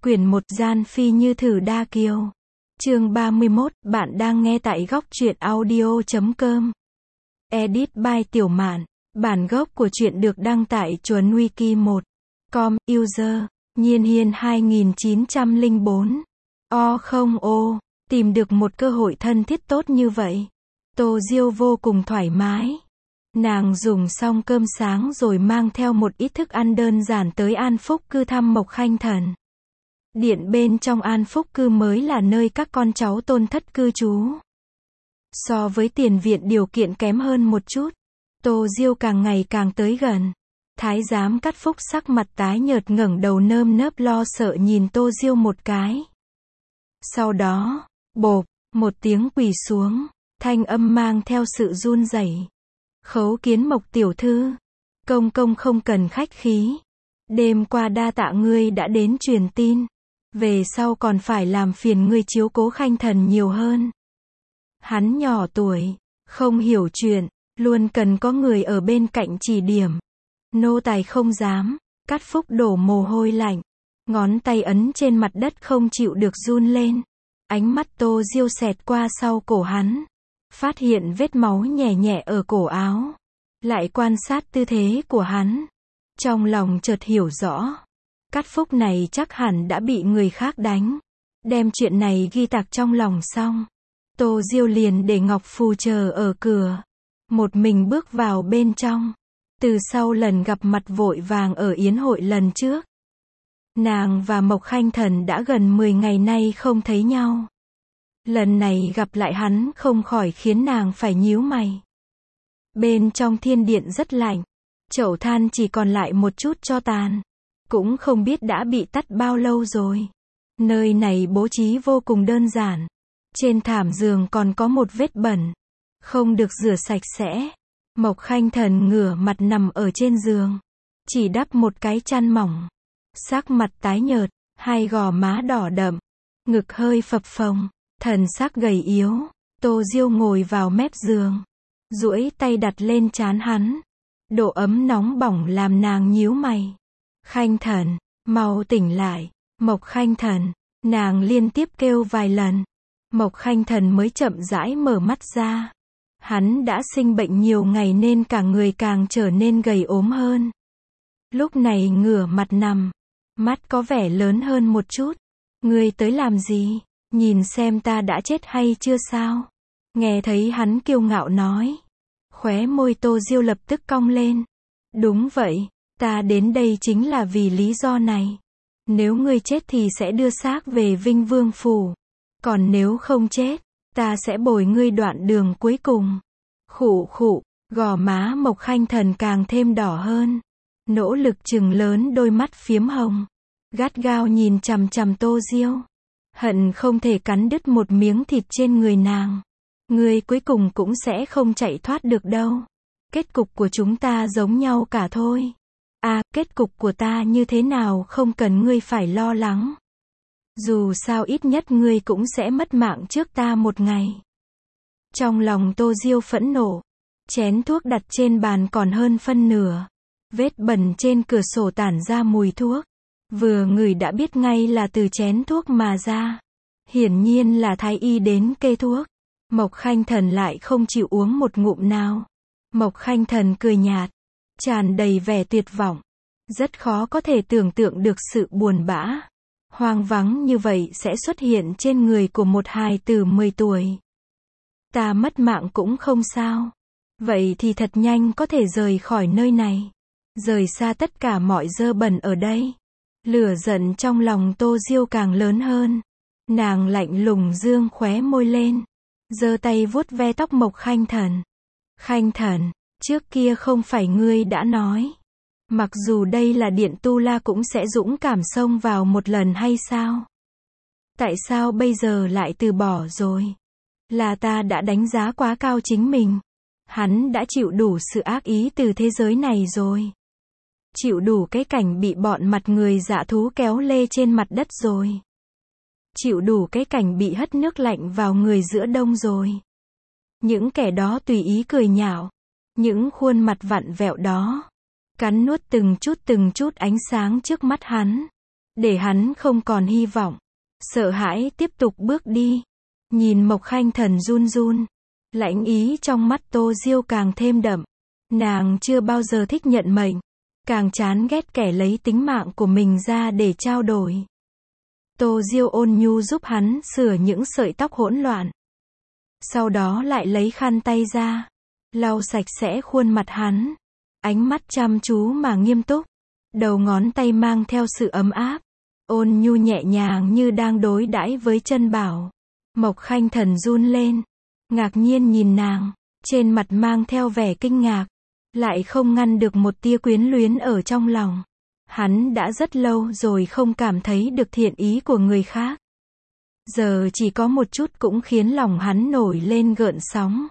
Quyển 1 Gian Phi Như Thử Đa Kiều. Chương 31, bạn đang nghe tại góc truyện audio.com. Edit by Tiểu Mạn. Bản gốc của truyện được đăng tại Chuồn Wiki 1.com, user, Nhiên Hiên 2904. Tìm được một cơ hội thân thiết tốt như vậy. Tô Diêu vô cùng thoải mái. Nàng dùng xong cơm sáng rồi mang theo một ít thức ăn đơn giản tới An Phúc Cư thăm Mộc Khanh Thần. Điện bên trong An Phúc Cư mới là nơi các con cháu Tôn Thất cư trú. So với tiền viện điều kiện kém hơn một chút. Tô Diêu càng ngày càng tới gần. Thái giám Cát Phúc sắc mặt tái nhợt ngẩng đầu nơm nớp lo sợ nhìn Tô Diêu một cái. Sau đó, bộp, một tiếng quỳ xuống, thanh âm mang theo sự run rẩy. Khấu Kiến Mộc tiểu thư, công công không cần khách khí. Đêm qua đa tạ ngươi đã đến truyền tin. Về sau còn phải làm phiền ngươi chiếu cố Khanh Thần nhiều hơn. Hắn nhỏ tuổi, không hiểu chuyện, luôn cần có người ở bên cạnh chỉ điểm. Nô tài không dám. Cát Phúc đổ mồ hôi lạnh, ngón tay ấn trên mặt đất không chịu được run lên. Ánh mắt Tô Diêu xẹt qua sau cổ hắn, phát hiện vết máu nhẹ nhẹ ở cổ áo. Lại quan sát tư thế của hắn, trong lòng chợt hiểu rõ. Cát Phúc này chắc hẳn đã bị người khác đánh. Đem chuyện này ghi tạc trong lòng xong, Tô Diêu liền để Ngọc Phù chờ ở cửa, một mình bước vào bên trong. Từ sau lần gặp mặt vội vàng ở yến hội lần trước, nàng và Mộc Khanh Thần đã gần 10 ngày nay không thấy nhau. Lần này gặp lại hắn không khỏi khiến nàng phải nhíu mày. Bên trong thiên điện rất lạnh, chậu than chỉ còn lại một chút tro tàn, cũng không biết đã bị tắt bao lâu rồi. Nơi này bố trí vô cùng đơn giản. Trên thảm giường còn có một vết bẩn, không được rửa sạch sẽ. Mộc Khanh Thần ngửa mặt nằm ở trên giường, chỉ đắp một cái chăn mỏng. Sắc mặt tái nhợt, hai gò má đỏ đậm, ngực hơi phập phồng, thần sắc gầy yếu. Tô Diêu ngồi vào mép giường, duỗi tay đặt lên trán hắn. Độ ấm nóng bỏng làm nàng nhíu mày. Khanh Thần, mau tỉnh lại. Mộc Khanh Thần, nàng liên tiếp kêu vài lần. Mộc Khanh Thần mới chậm rãi mở mắt ra. Hắn đã sinh bệnh nhiều ngày nên cả người càng trở nên gầy ốm hơn. Lúc này ngửa mặt nằm, mắt có vẻ lớn hơn một chút. Ngươi tới làm gì? Nhìn xem ta đã chết hay chưa sao? Nghe thấy hắn kiêu ngạo nói. Khóe môi Tô Diêu lập tức cong lên. Đúng vậy, ta đến đây chính là vì lý do này. Nếu ngươi chết thì sẽ đưa xác về Vinh Vương Phủ. Còn nếu không chết, ta sẽ bồi ngươi đoạn đường cuối cùng. Khụ khụ, gò má Mộc Khanh Thần càng thêm đỏ hơn. Nỗ lực trừng lớn đôi mắt phiếm hồng, gắt gao nhìn chằm chằm Tô Diêu. Hận không thể cắn đứt một miếng thịt trên người nàng. Ngươi cuối cùng cũng sẽ không chạy thoát được đâu. Kết cục của chúng ta giống nhau cả thôi. Kết cục của ta như thế nào không cần ngươi phải lo lắng. Dù sao ít nhất ngươi cũng sẽ mất mạng trước ta một ngày. Trong lòng Tô Diêu phẫn nộ. Chén thuốc đặt trên bàn còn hơn phân nửa. Vết bẩn trên cửa sổ tản ra mùi thuốc. Vừa ngửi đã biết ngay là từ chén thuốc mà ra. Hiển nhiên là thái y đến kê thuốc. Mộc Khanh Thần lại không chịu uống một ngụm nào. Mộc Khanh Thần cười nhạt, tràn đầy vẻ tuyệt vọng. Rất khó có thể tưởng tượng được sự buồn bã, hoang vắng như vậy sẽ xuất hiện trên người của một hài tử 10 tuổi. Ta mất mạng cũng không sao. Vậy thì thật nhanh có thể rời khỏi nơi này. Rời xa tất cả mọi dơ bẩn ở đây. Lửa giận trong lòng Tô Diêu càng lớn hơn. Nàng lạnh lùng dương khóe môi lên, giơ tay vuốt ve tóc Mộc Khanh Thần. Khanh Thần, trước kia không phải ngươi đã nói, mặc dù đây là điện tu la cũng sẽ dũng cảm xông vào một lần hay sao? Tại sao bây giờ lại từ bỏ rồi? Là ta đã đánh giá quá cao chính mình. Hắn đã chịu đủ sự ác ý từ thế giới này rồi. Chịu đủ cái cảnh bị bọn mặt người dạ thú kéo lê trên mặt đất rồi. Chịu đủ cái cảnh bị hất nước lạnh vào người giữa đông rồi. Những kẻ đó tùy ý cười nhạo. Những khuôn mặt vặn vẹo đó, cắn nuốt từng chút ánh sáng trước mắt hắn. để hắn không còn hy vọng. Sợ hãi tiếp tục bước đi. Nhìn Mộc Khanh Thần run run. Lãnh ý trong mắt Tô Diêu càng thêm đậm. Nàng chưa bao giờ thích nhận mệnh. Càng chán ghét kẻ lấy tính mạng của mình ra để trao đổi. Tô Diêu ôn nhu giúp hắn sửa những sợi tóc hỗn loạn. Sau đó lại lấy khăn tay ra. Lau sạch sẽ khuôn mặt hắn. Ánh mắt chăm chú mà nghiêm túc. Đầu ngón tay mang theo sự ấm áp. Ôn nhu nhẹ nhàng như đang đối đãi với Trân Bảo. Mộc Khanh Thần run lên. Ngạc nhiên nhìn nàng. Trên mặt mang theo vẻ kinh ngạc. Lại không ngăn được một tia quyến luyến ở trong lòng. Hắn đã rất lâu rồi không cảm thấy được thiện ý của người khác. Giờ chỉ có một chút cũng khiến lòng hắn nổi lên gợn sóng.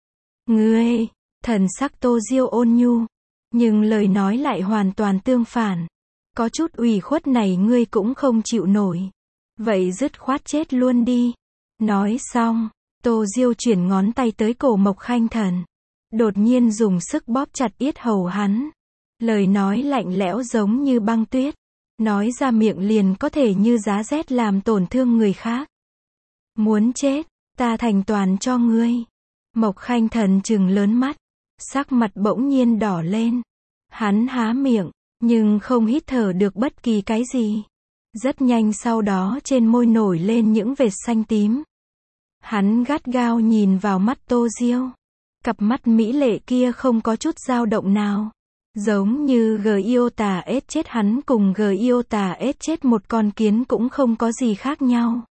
Ngươi, thần sắc Tô Diêu ôn nhu. Nhưng lời nói lại hoàn toàn tương phản. Có chút ủy khuất này ngươi cũng không chịu nổi. Vậy dứt khoát chết luôn đi. Nói xong, Tô Diêu chuyển ngón tay tới cổ Mộc Khanh Thần. Đột nhiên dùng sức bóp chặt yết hầu hắn. Lời nói lạnh lẽo giống như băng tuyết. Nói ra miệng liền có thể như giá rét làm tổn thương người khác. Muốn chết, ta thành toàn cho ngươi. Mộc Khanh Thần trừng lớn mắt. Sắc mặt bỗng nhiên đỏ lên. Hắn há miệng, nhưng không hít thở được bất kỳ cái gì. Rất nhanh sau đó trên môi nổi lên những vệt xanh tím. Hắn gắt gao nhìn vào mắt Tô Diêu. Cặp mắt mỹ lệ kia không có chút dao động nào. Giống như Giota ết chết hắn cùng Giota ết chết một con kiến cũng không có gì khác nhau.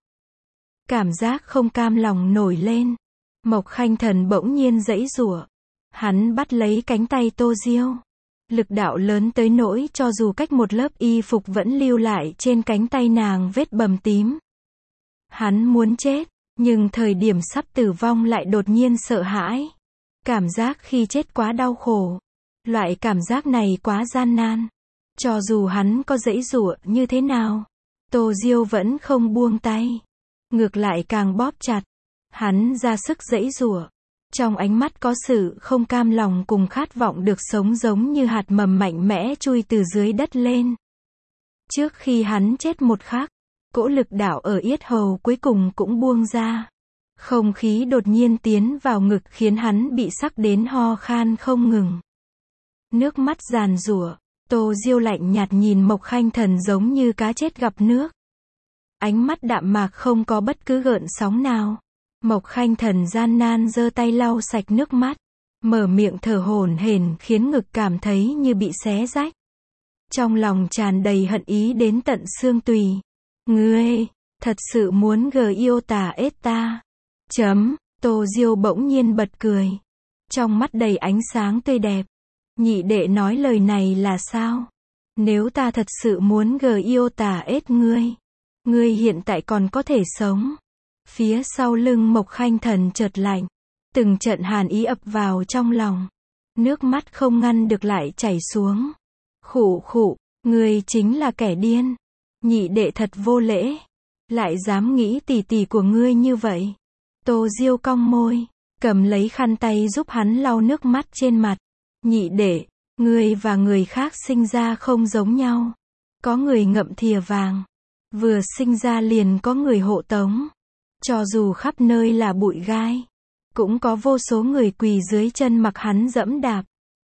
Cảm giác không cam lòng nổi lên. Mộc Khanh Thần bỗng nhiên giãy giụa. Hắn bắt lấy cánh tay Tô Diêu. Lực đạo lớn tới nỗi cho dù cách một lớp y phục vẫn lưu lại trên cánh tay nàng vết bầm tím. Hắn muốn chết, nhưng thời điểm sắp tử vong lại đột nhiên sợ hãi. Cảm giác khi chết quá đau khổ. Loại cảm giác này quá gian nan. Cho dù hắn có giãy giụa như thế nào, Tô Diêu vẫn không buông tay. Ngược lại càng bóp chặt. Hắn ra sức giãy giụa. Trong ánh mắt có sự không cam lòng cùng khát vọng được sống giống như hạt mầm mạnh mẽ chui từ dưới đất lên. Trước khi hắn chết một khắc, cỗ lực đạo ở yết hầu cuối cùng cũng buông ra. Không khí đột nhiên tiến vào ngực khiến hắn bị sắc đến ho khan không ngừng. Nước mắt giàn giụa, Tô Diêu lạnh nhạt nhìn Mộc Khanh Thần giống như cá chết gặp nước. Ánh mắt đạm mạc không có bất cứ gợn sóng nào. Mộc Khanh Thần gian nan giơ tay lau sạch nước mắt. Mở miệng thở hổn hển khiến ngực cảm thấy như bị xé rách. Trong lòng tràn đầy hận ý đến tận xương tùy. Ngươi, thật sự muốn Giota ết ta. Tô Diêu bỗng nhiên bật cười. Trong mắt đầy ánh sáng tươi đẹp. Nhị đệ nói lời này là sao? Nếu ta thật sự muốn Giota ết ngươi. Ngươi hiện tại còn có thể sống. Phía sau lưng Mộc Khanh Thần chợt lạnh. Từng trận hàn ý ập vào trong lòng. Nước mắt không ngăn được lại chảy xuống. Khụ khụ, ngươi chính là kẻ điên. Nhị đệ thật vô lễ. Lại dám nghĩ tỉ tỉ của ngươi như vậy. Tô Diêu cong môi. Cầm lấy khăn tay giúp hắn lau nước mắt trên mặt. Nhị đệ, ngươi và người khác sinh ra không giống nhau. Có người ngậm thìa vàng. Vừa sinh ra liền có người hộ tống. Cho dù khắp nơi là bụi gai, cũng có vô số người quỳ dưới chân mặc hắn dẫm đạp.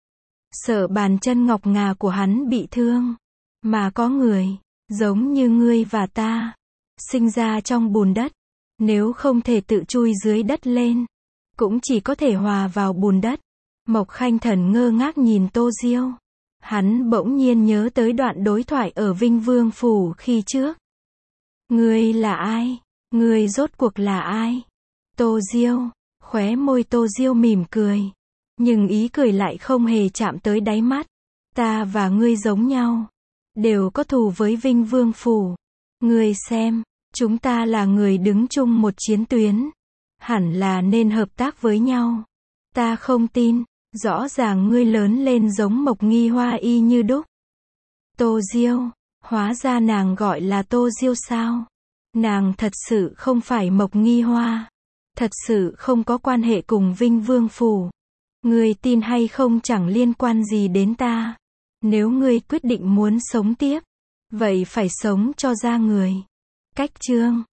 Sợ bàn chân ngọc ngà của hắn bị thương. Mà có người, giống như ngươi và ta, sinh ra trong bùn đất. Nếu không thể tự chui dưới đất lên, cũng chỉ có thể hòa vào bùn đất. Mộc Khanh Thần ngơ ngác nhìn Tô Diêu. Hắn bỗng nhiên nhớ tới đoạn đối thoại ở Vinh Vương Phủ khi trước. Ngươi là ai? Ngươi rốt cuộc là ai? Tô Diêu, khóe môi Tô Diêu mỉm cười. Nhưng ý cười lại không hề chạm tới đáy mắt. Ta và ngươi giống nhau. Đều có thù với Vinh Vương Phủ. Ngươi xem, chúng ta là người đứng chung một chiến tuyến. Hẳn là nên hợp tác với nhau. Ta không tin, rõ ràng ngươi lớn lên giống Mộc Nghi Hoa y như đúc. Tô Diêu, hóa ra nàng gọi là Tô Diêu sao? Nàng thật sự không phải Mộc Nghi Hoa. Thật sự không có quan hệ cùng Vinh Vương Phủ. Ngươi tin hay không chẳng liên quan gì đến ta. Nếu ngươi quyết định muốn sống tiếp, Vậy phải sống cho ra người. Cách chương